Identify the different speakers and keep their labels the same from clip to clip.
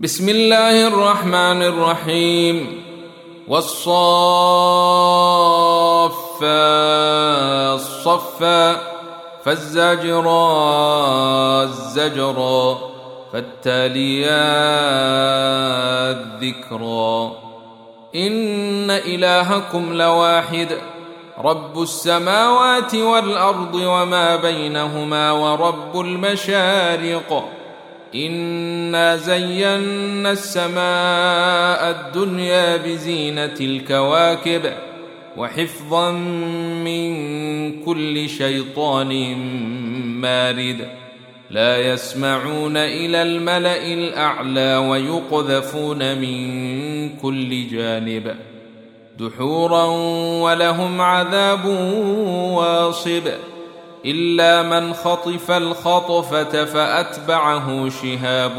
Speaker 1: بسم الله الرحمن الرحيم والصافات صفا فالزاجرات زجرا فالتاليات ذكرا إن إلهكم لواحد رب السماوات والأرض وما بينهما ورب المشارق إنا زينا السماء الدنيا بزينة الكواكب وحفظا من كل شيطان مارد لا يسمعون إلى الملأ الأعلى ويقذفون من كل جانب دحورا ولهم عذاب واصب إلا من خطف الخطفة فأتبعه شهاب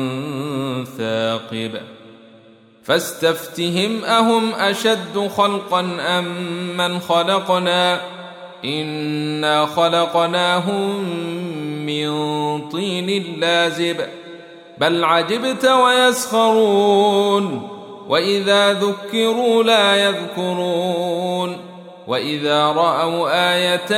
Speaker 1: ثاقب فاستفتهم أهم أشد خلقا أم من خلقنا إنا خلقناهم من طين لازب بل عجبت ويسخرون وإذا ذكروا لا يذكرون وإذا رأوا آية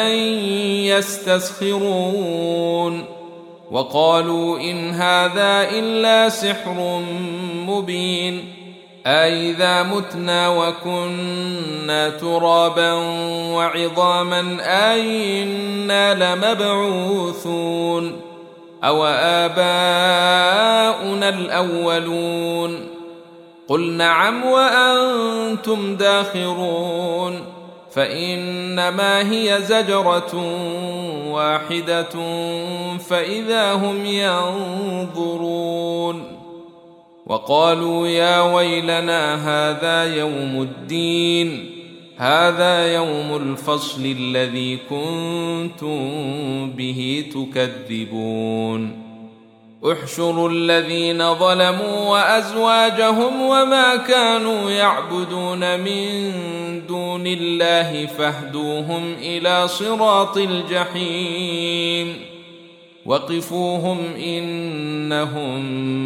Speaker 1: يستسخرون وقالوا إن هذا إلا سحر مبين أإذا متنا وكنا ترابا وعظاما أإنا لمبعوثون أو آباؤنا الأولون قل نعم وأنتم داخرون فإنما هي زجرة واحدة فإذا هم ينظرون وقالوا يا ويلنا هذا يوم الدين هذا يوم الفصل الذي كنتم به تكذبون احشروا الذين ظلموا وأزواجهم وما كانوا يعبدون من دون الله فاهدوهم إلى صراط الجحيم وقفوهم إنهم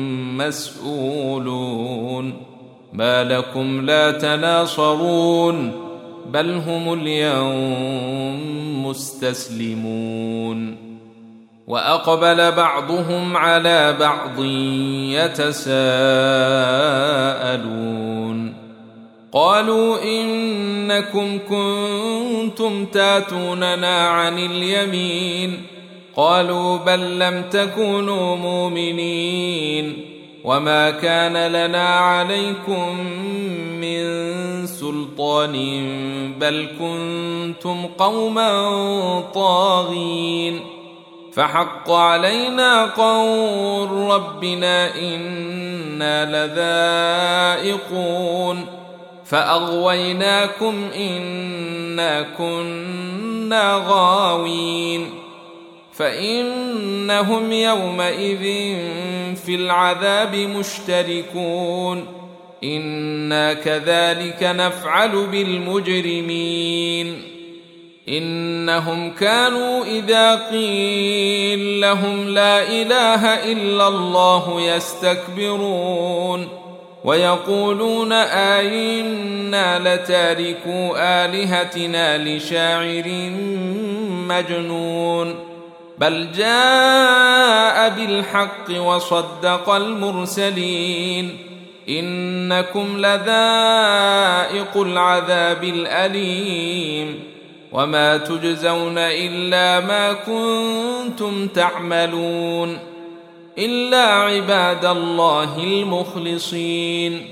Speaker 1: مسؤولون ما لكم لا تناصرون بل هم اليوم مستسلمون وأقبل بعضهم على بعض يتساءلون قالوا إنكم كنتم تاتوننا عن اليمين قالوا بل لم تكونوا مؤمنين وما كان لنا عليكم من سلطان بل كنتم قوما طاغين فحق علينا قول ربنا إنا لذائقون فأغويناكم إنا كنا غاوين فإنهم يومئذ في العذاب مشتركون إنا كذلك نفعل بالمجرمين إنهم كانوا إذا قيل لهم لا إله إلا الله يستكبرون ويقولون أئنا لتاركو آلهتنا لشاعر مجنون بل جاء بالحق وصدق المرسلين إنكم لذائق العذاب الأليم وما تجزون إلا ما كنتم تعملون إلا عباد الله المخلصين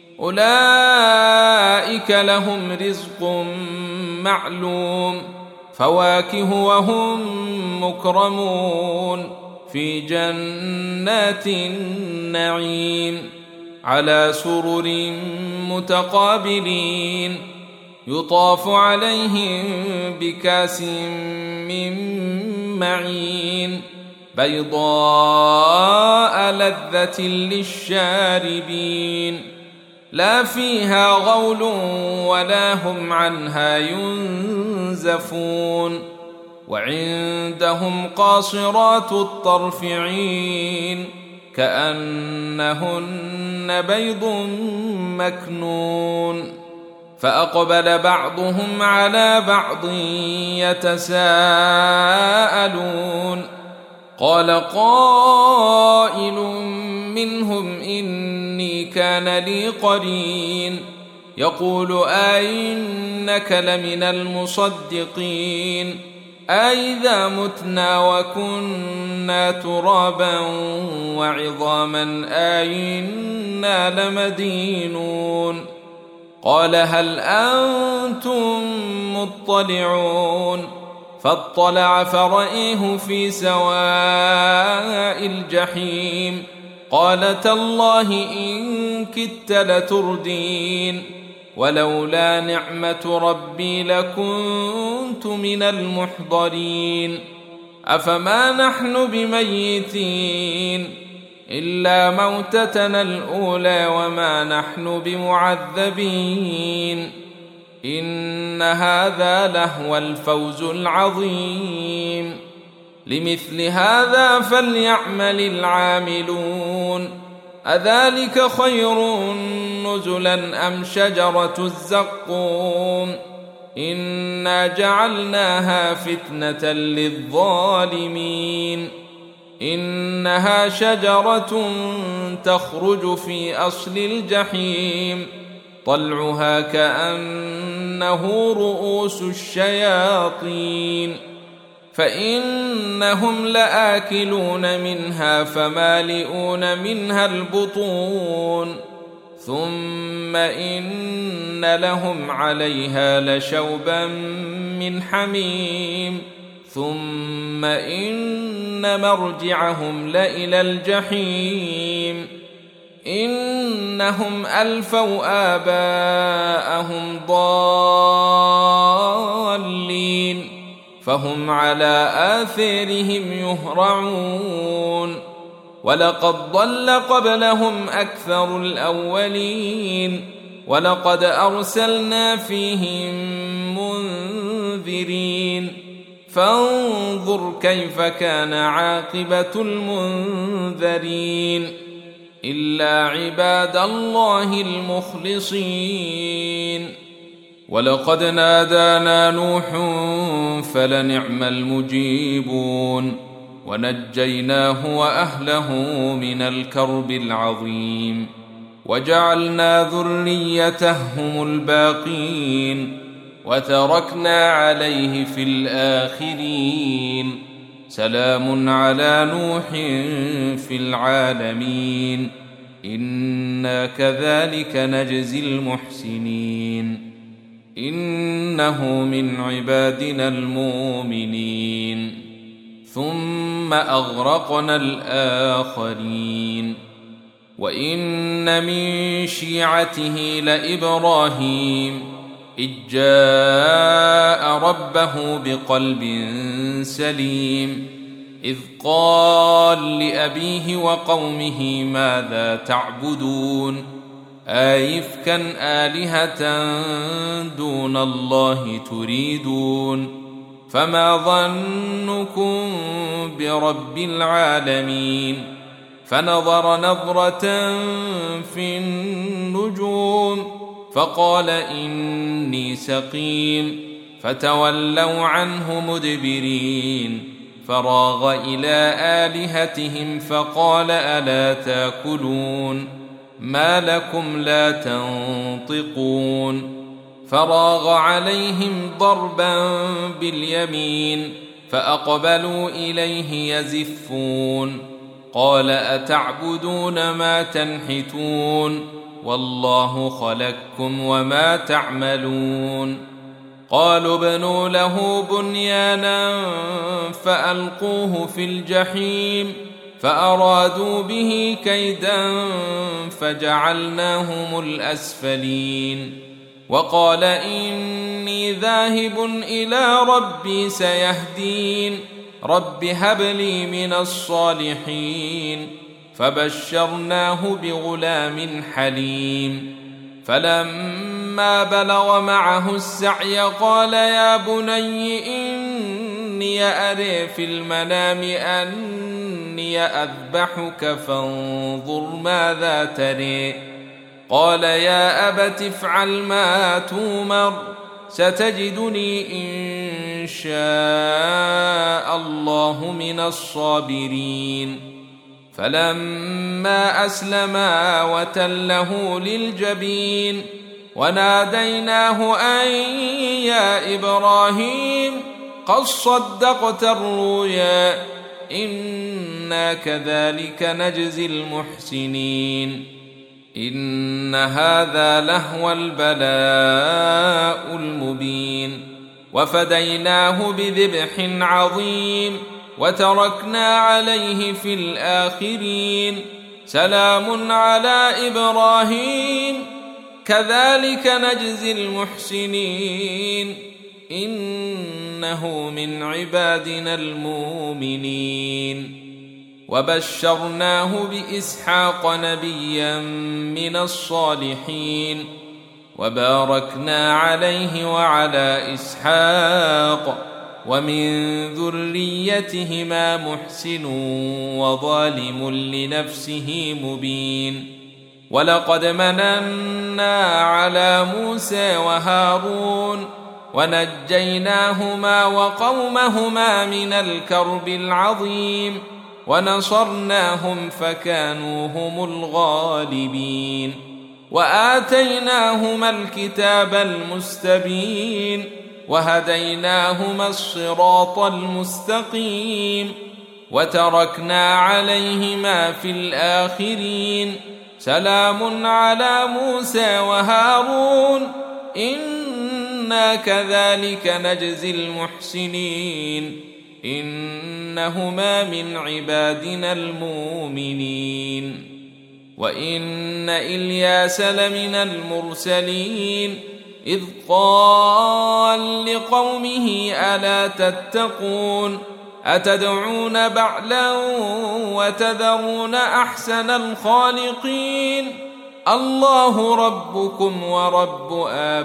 Speaker 1: أولئك لهم رزق معلوم فواكه وهم مكرمون في جنات النعيم على سرر متقابلين يطاف عليهم بكاس من معين بيضاء لذة للشاربين لا فيها غول ولا هم عنها ينزفون وعندهم قاصرات الطرف عين كأنهن بيض مكنون فأقبل بعضهم على بعض يتساءلون قال قائل منهم إني كان لي قرين يقول أئنك لمن المصدقين أئذا متنا وكنا ترابا وعظاما أئنا لمدينون قال هل أنتم مطلعون فاطلع فرأيه في سواء الجحيم قال تالله إن كدت لتردين ولولا نعمة ربي لكنت من المحضرين أفما نحن بميتين إلا موتتنا الأولى وما نحن بمعذبين إن هذا لهو الفوز العظيم لمثل هذا فليعمل العاملون أذلك خير نزلا أم شجرة الزقوم إنا جعلناها فتنة للظالمين إنها شجرة تخرج في أصل الجحيم طلعها كأنه رؤوس الشياطين فإنهم لآكلون منها فمالئون منها البطون ثم إن لهم عليها لشوبا من حميم ثم إن مرجعهم لإلى الجحيم إنهم ألفوا آباءهم ضالين فهم على آثارهم يهرعون ولقد ضل قبلهم أكثر الأولين ولقد أرسلنا فيهم منذرين فانظر كيف كان عاقبة المنذرين إلا عباد الله المخلصين ولقد نادانا نوح فلنعم المجيبون ونجيناه وأهله من الكرب العظيم وجعلنا ذريته هم الباقين وتركنا عليه في الآخرين سلام على نوح في العالمين إنا كذلك نجزي المحسنين إنه من عبادنا المؤمنين ثم أغرقنا الآخرين وإن من شيعته لإبراهيم إذ جاء ربه بقلب سليم إذ قال لأبيه وقومه ماذا تعبدون أئفكا آلهة دون الله تريدون فما ظنكم برب العالمين فنظر نظرة في النجوم فقال إني سقيم فتولوا عنه مدبرين فراغ إلى آلهتهم فقال ألا تاكلون ما لكم لا تنطقون فراغ عليهم ضربا باليمين فأقبلوا إليه يزفون قال أتعبدون ما تنحتون والله خلقكم وما تعملون قالوا ابنوا له بنيانا فألقوه في الجحيم فأرادوا به كيدا فجعلناهم الأسفلين وقال إني ذاهب إلى ربي سيهدين رب هب لي من الصالحين فبشرناه بغلام حليم فلما بلغ معه السعي قال يا بني إني أرى في المنام أني أذبحك فانظر ماذا تري. قال يا أبت افعل ما تؤمر ستجدني إن شاء الله من الصابرين. فلما أسلما وتله للجبين وناديناه أن يا إبراهيم قد صدقت الرؤيا إنا كذلك نجزي المحسنين. إن هذا لهو البلاء المبين. وفديناه بذبح عظيم وتركنا عليه في الآخرين. سلام على إبراهيم كذلك نجزي المحسنين إنه من عبادنا المؤمنين. وبشرناه بإسحاق نبيا من الصالحين وباركنا عليه وعلى إسحاق ومن ذريتهما محسن وظالم لنفسه مبين. ولقد مننا على موسى وهارون ونجيناهما وقومهما من الكرب العظيم ونصرناهم فكانوا هم الغالبين. وآتيناهما الكتاب المستبين وهديناهما الصراط المستقيم وتركنا عليهما في الآخرين. سلام على موسى وهارون إنا كذلك نجزي المحسنين إنهما من عبادنا المؤمنين. وإن إلياس لمن المرسلين إذ قال لقومه ألا تتقون أتدعون بعلا وتذرون أحسن الخالقين الله ربكم ورب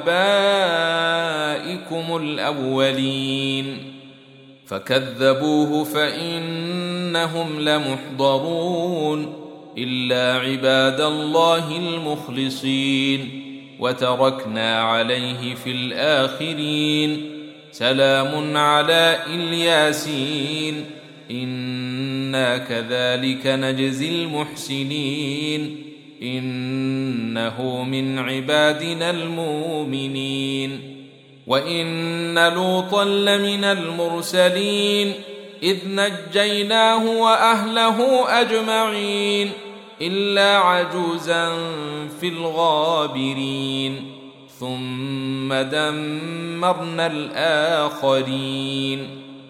Speaker 1: آبائكم الأولين. فكذبوه فإنهم لمحضرون إلا عباد الله المخلصين. وتركنا عليه في الآخرين. سلام على الياسين إنا كذلك نجزي المحسنين إنه من عبادنا المؤمنين. وإن لوطا لمن المرسلين إذ نجيناه وأهله أجمعين إلا عجوزا في الغابرين ثم دمرنا الآخرين.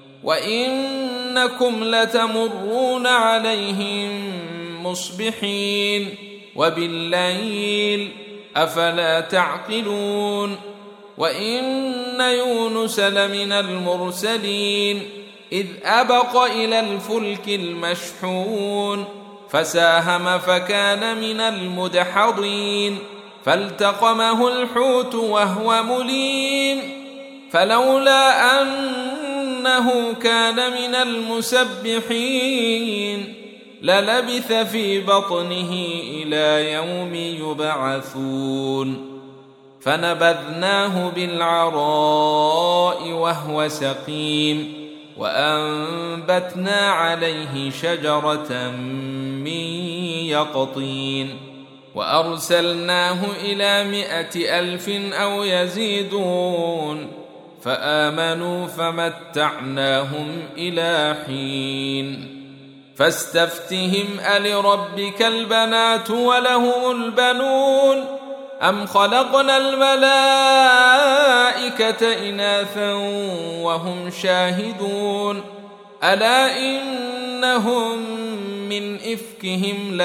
Speaker 1: وإنكم لتمرون عليهم مصبحين وبالليل أفلا تعقلون. وإن يونس لمن المرسلين إذ أبق إلى الفلك المشحون فساهم فكان من المدحضين فالتقمه الحوت وهو مليم فلولا أنه كان من المسبحين للبث في بطنه إلى يوم يبعثون. فنبذناه بالعراء وهو سقيم وأنبتنا عليه شجرة من يقطين وأرسلناه إلى 100,000 أو يزيدون فآمنوا فمتعناهم إلى حين. فاستفتهم ألربك البنات وله البنون أم خلقنا الملائكة إناثا وهم شاهدون ألا إنهم من إفكهم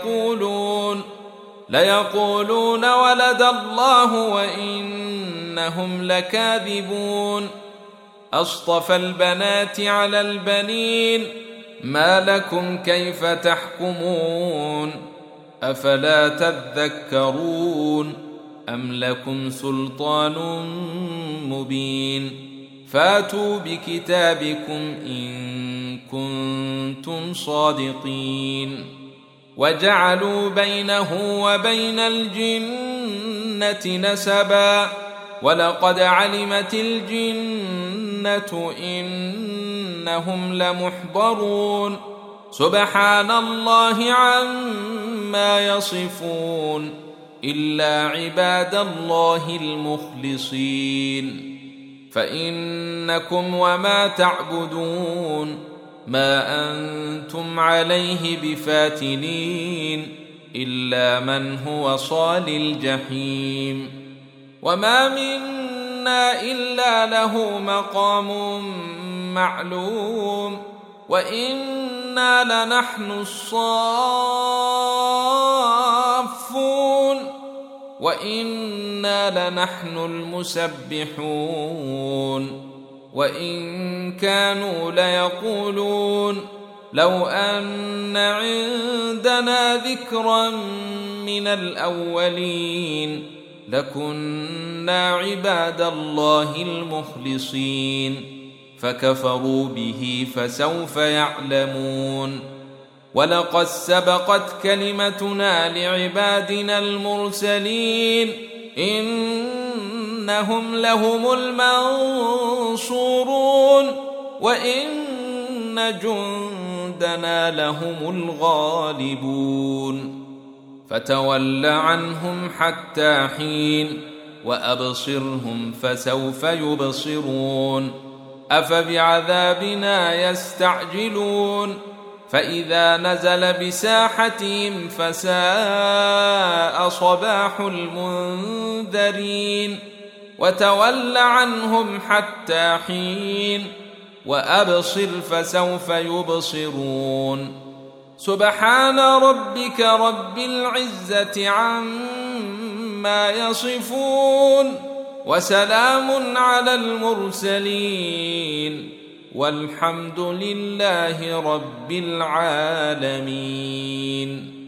Speaker 1: ليقولون ولد الله وإنهم لكاذبون. أصطفى البنات على البنين ما لكم كيف تحكمون أفلا تذكرون أم لكم سلطان مبين. فاتوا بكتابكم إن كنتم صادقين. وجعلوا بينه وبين الجنة نسبا ولقد علمت الجنة إنهم لمحضرون سبحان الله عما يصفون إلا عباد الله المخلصين. فإنكم وما تعبدون ما أنتم عليه بفاتنين إلا من هو صال الجحيم. وما منا إلا له مقام معلوم وإنا لنحن الصافون وإنا لنحن المسبحون. وإن كانوا ليقولون لو أن عندنا ذكرا من الأولين لكنا عباد الله المخلصين فكفروا به فسوف يعلمون. ولقد سبقت كلمتنا لعبادنا المرسلين إنهم لهم المنصورون وإن جندنا لهم الغالبون. فتول عنهم حتى حين وأبصرهم فسوف يبصرون. أفبعذابنا يستعجلون فإذا نزل بساحتهم فساء صباح المنذرين. وتول عنهم حتى حين وأبصر فسوف يبصرون. سبحان ربك رب العزة عما يصفون وسلام على المرسلين والحمد لله رب العالمين.